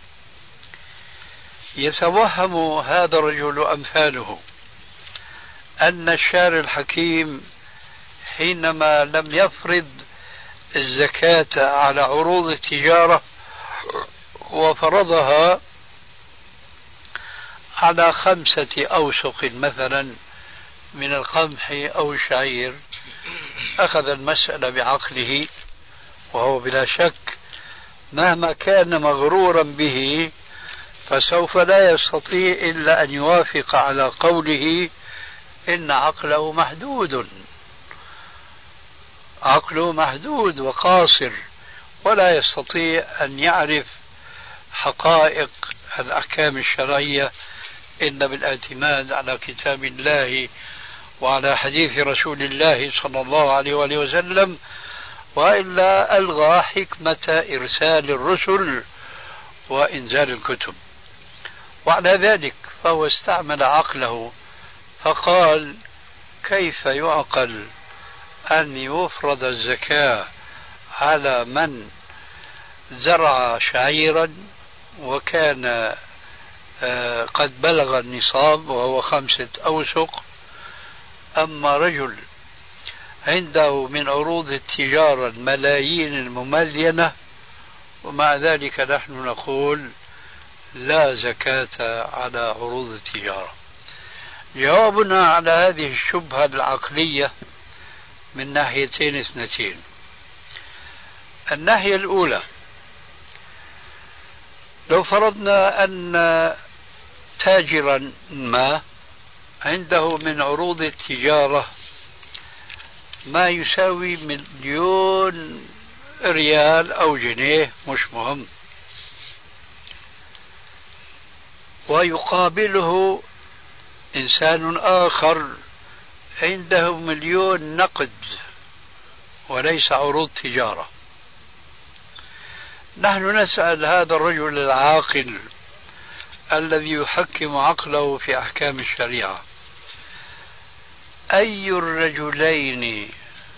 يتوهم هذا الرجل أمثاله أن الشارع الحكيم حينما لم يفرض الزكاة على عروض التجارة وفرضها على 5 أوسق مثلا من القمح أو الشعير، أخذ المسألة بعقله، وهو بلا شك مهما كان مغرورا به فسوف لا يستطيع إلا أن يوافق على قوله إن عقله محدود، عقله محدود وقاصر، ولا يستطيع أن يعرف حقائق الأحكام الشرعية إلا بالاعتماد على كتاب الله وعلى حديث رسول الله صلى الله عليه وآله وسلم، وإلا ألغى حكمة إرسال الرسل وإنزال الكتب. وعلى ذلك فهو استعمل عقله فقال: كيف يعقل أن يفرض الزكاة على من زرع شعيرا وكان قد بلغ النصاب وهو 5 أوسق، أما رجل عنده من عروض التجارة الملايين المملينة ومع ذلك نحن نقول لا زكاة على عروض التجارة. جوابنا على هذه الشبهة العقلية من ناحيتين اثنتين. الناحية الأولى، لو فرضنا أن تاجرا ما عنده من عروض التجارة ما يساوي 1,000,000 ريال أو جنيه مش مهم، ويقابله إنسان آخر عنده 1,000,000 نقد وليس عروض تجارة، نحن نسأل هذا الرجل العاقل الذي يحكم عقله في أحكام الشريعة: أي الرجلين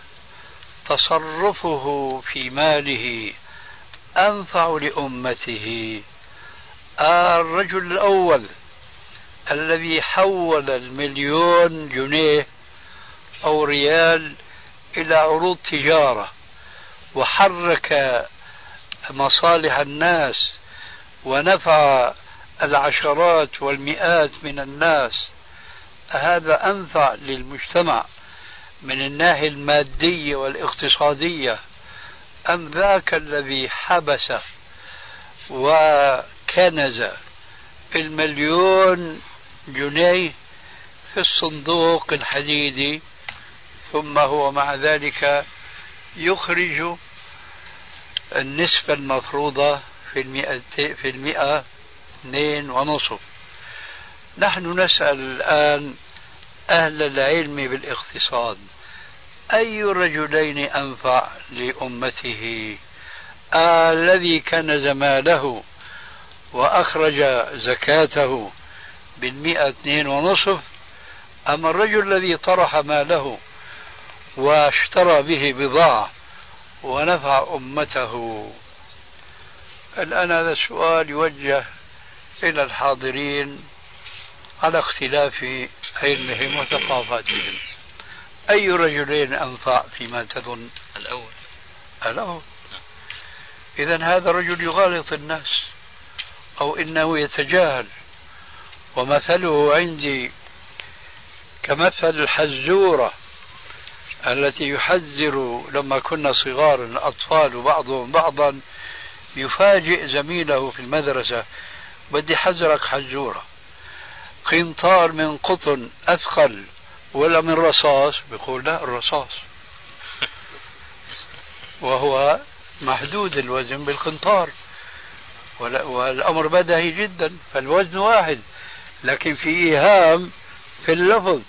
تصرفه في ماله أنفع لأمته؟ الرجل الأول الذي حول 1,000,000 جنيه أو ريال إلى عروض تجارة وحرك مصالح الناس ونفع العشرات والمئات من الناس، هذا أنفع للمجتمع من الناحية المادية والاقتصادية أم ذاك الذي حبس وكنز 1,000,000 جنيه في الصندوق الحديدي ثم هو مع ذلك يخرج النسبة المفروضة في 2.5%؟ نحن نسأل الآن أهل العلم بالاقتصاد: أي الرجلين أنفع لأمته؟ الذي كنز ماله وأخرج زكاته 2.5%، أما الرجل الذي طرح ماله واشترى به بضاعة ونفع أمته؟ الآن هذا السؤال يوجه إلى الحاضرين على اختلاف علمهم وثقافاتهم. أي رجلين أنفع فيما تظن؟ الأول. إذن هذا الرجل يغالط الناس أو إنه يتجاهل، ومثله عندي كمثل الحزورة التي يحذر لما كنا صغار الأطفال بعضهم بعضا، يفاجئ زميله في المدرسة: بدي حذرك حزورة، قنطار من قطن أثقل ولا من رصاص؟ بيقول لا، الرصاص، وهو محدود الوزن بالقنطار، والأمر بديهي جدا، فالوزن واحد، لكن في إيهام في اللفظ.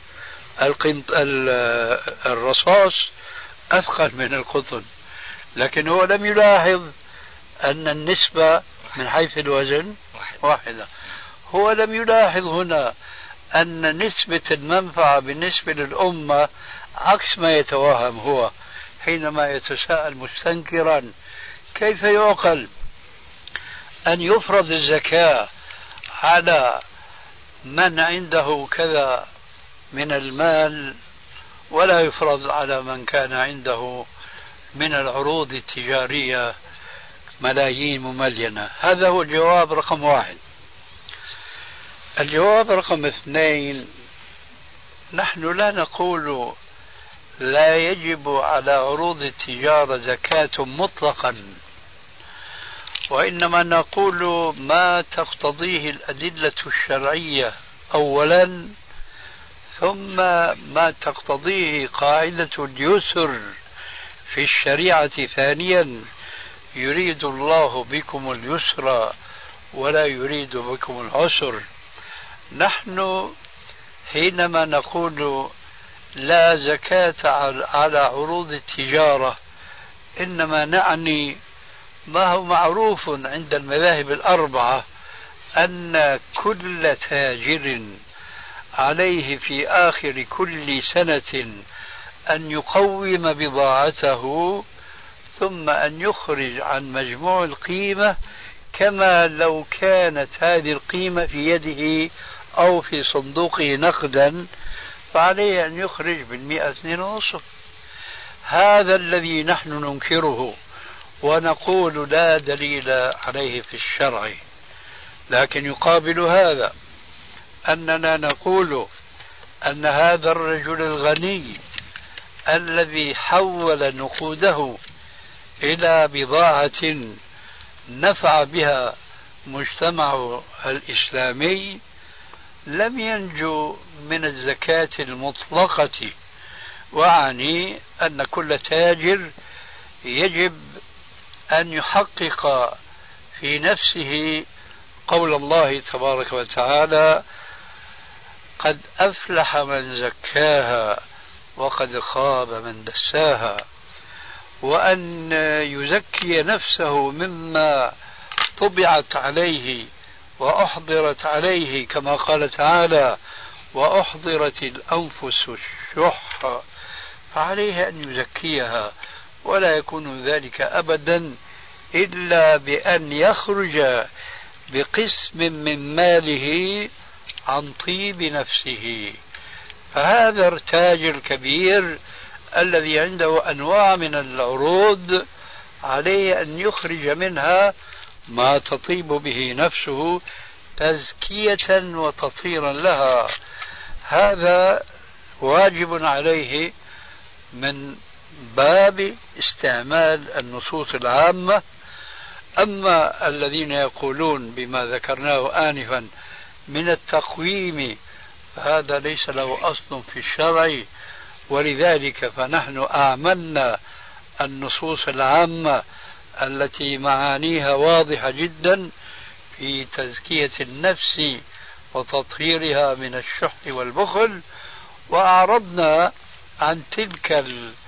الرصاص أثقل من القطن، لكن هو لم يلاحظ أن النسبة من حيث الوزن واحدة. هو لم يلاحظ هنا أن نسبة المنفعة بالنسبة للأمة عكس ما يتوهم هو حينما يتساءل مستنكرا: كيف يعقل أن يفرض الزكاة على من عنده كذا من المال ولا يفرض على من كان عنده من العروض التجارية ملايين مملينة؟ هذا هو الجواب رقم 1. الجواب رقم 2: نحن لا نقول لا يجب على عروض التجارة زكاة مطلقا، وإنما نقول ما تقتضيه الأدلة الشرعية أولا، ثم ما تقتضيه قاعدة اليسر في الشريعة ثانيا: يريد الله بكم اليسر ولا يريد بكم العسر. نحن حينما نقول لا زكاة على عروض التجارة إنما نعني ما هو معروف عند المذاهب الأربعة، أن كل تاجر عليه في آخر كل سنة أن يقوم بضاعته ثم أن يخرج عن مجموع القيمة كما لو كانت هذه القيمة في يده أو في صندوقه نقدا، فعليه أن يخرج بالمئة 2.5. هذا الذي نحن ننكره ونقول لا دليل عليه في الشرع. لكن يقابل هذا أننا نقول أن هذا الرجل الغني الذي حول نقوده إلى بضاعة نفع بها مجتمعه الإسلامي لم ينجو من الزكاة المطلقة. وأعني أن كل تاجر يجب أن يحقق في نفسه قول الله تبارك وتعالى: قد أفلح من زكاها وقد خاب من دساها، وأن يزكي نفسه مما طبعت عليه وأحضرت عليه، كما قال تعالى: وأحضرت الأنفس الشح، فعليه أن يزكيها، ولا يكون ذلك أبدا إلا بأن يخرج بقسم من ماله عن طيب نفسه. فهذا التاجر الكبير الذي عنده أنواع من العروض عليه أن يخرج منها ما تطيب به نفسه تزكية وتطهيرا لها. هذا واجب عليه من باب استعمال النصوص العامة. أما الذين يقولون بما ذكرناه آنفا من التقويم فهذا ليس له أصل في الشرع، ولذلك فنحن أعملنا النصوص العامة التي معانيها واضحة جدا في تزكية النفس وتطهيرها من الشح والبخل، وأعرضنا عن تلك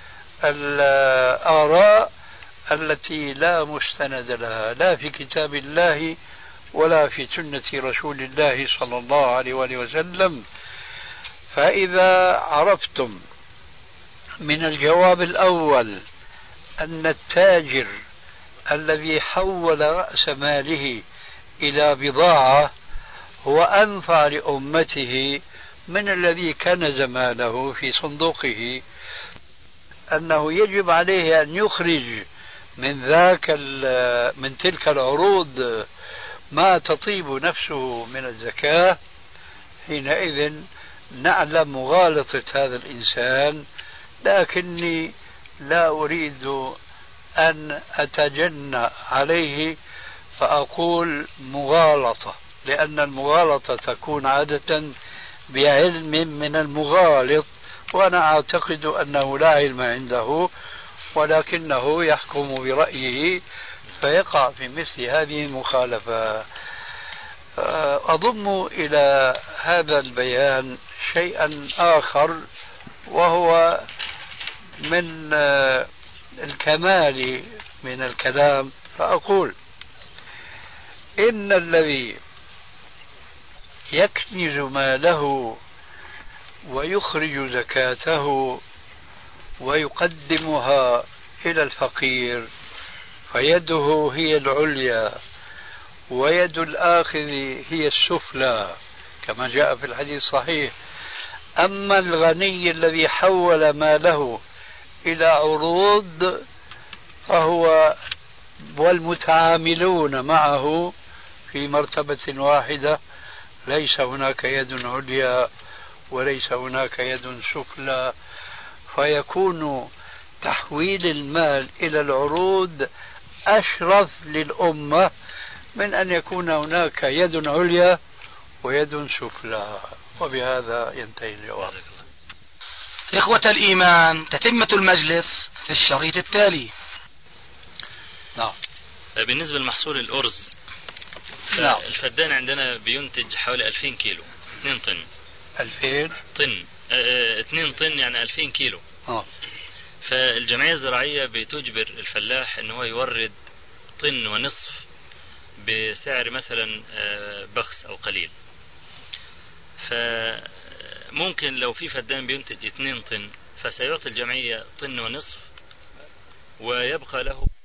الآراء التي لا مستند لها لا في كتاب الله ولا في سنة رسول الله صلى الله عليه وسلم. فإذا عرفتم من الجواب الأول أن التاجر الذي حول رأس ماله إلى بضاعة هو أنفع لأمته من الذي كنز ماله في صندوقه، أنه يجب عليه أن يخرج من تلك العروض ما تطيب نفسه من الزكاة، حينئذ نعلم مغالطة هذا الإنسان. لكني لا أريد أن أتجنى عليه فأقول مغالطة، لأن المغالطة تكون عادة بعلم من المغالط، وأنا أعتقد أنه لا علم عنده ولكنه يحكم برأيه فيقع في مثل هذه المخالفة. أضم إلى هذا البيان شيئا آخر، وهو من الكمال من الكلام، فأقول إن الذي يكنز ماله ويخرج زكاته ويقدمها إلى الفقير فيده هي العليا ويد الآخذ هي السفلى كما جاء في الحديث الصحيح. أما الغني الذي حول ماله إلى عروض فهو والمتعاملون معه في مرتبة واحدة، ليس هناك يد عليا وليس هناك يد سفلى، فيكون تحويل المال إلى العروض أشرف للأمة من أن يكون هناك يد عليا ويد سفلى. وبهذا ينتهي الجواب. إخوة الإيمان، تتمة المجلس في الشريط التالي. نعم. بالنسبة لمحصول الأرز، نعم. الفدان عندنا بينتج حوالي 2000 كيلو، 2 طن. 2000 طن 2 طن يعني 2000 كيلو. فالجمعية الزراعية بتجبر الفلاح أنه هو يورد طن ونصف بسعر مثلا بخس أو قليل. فممكن لو في فدان بينتج 2 طن فسيعطي الجمعية طن ونصف، ويبقى له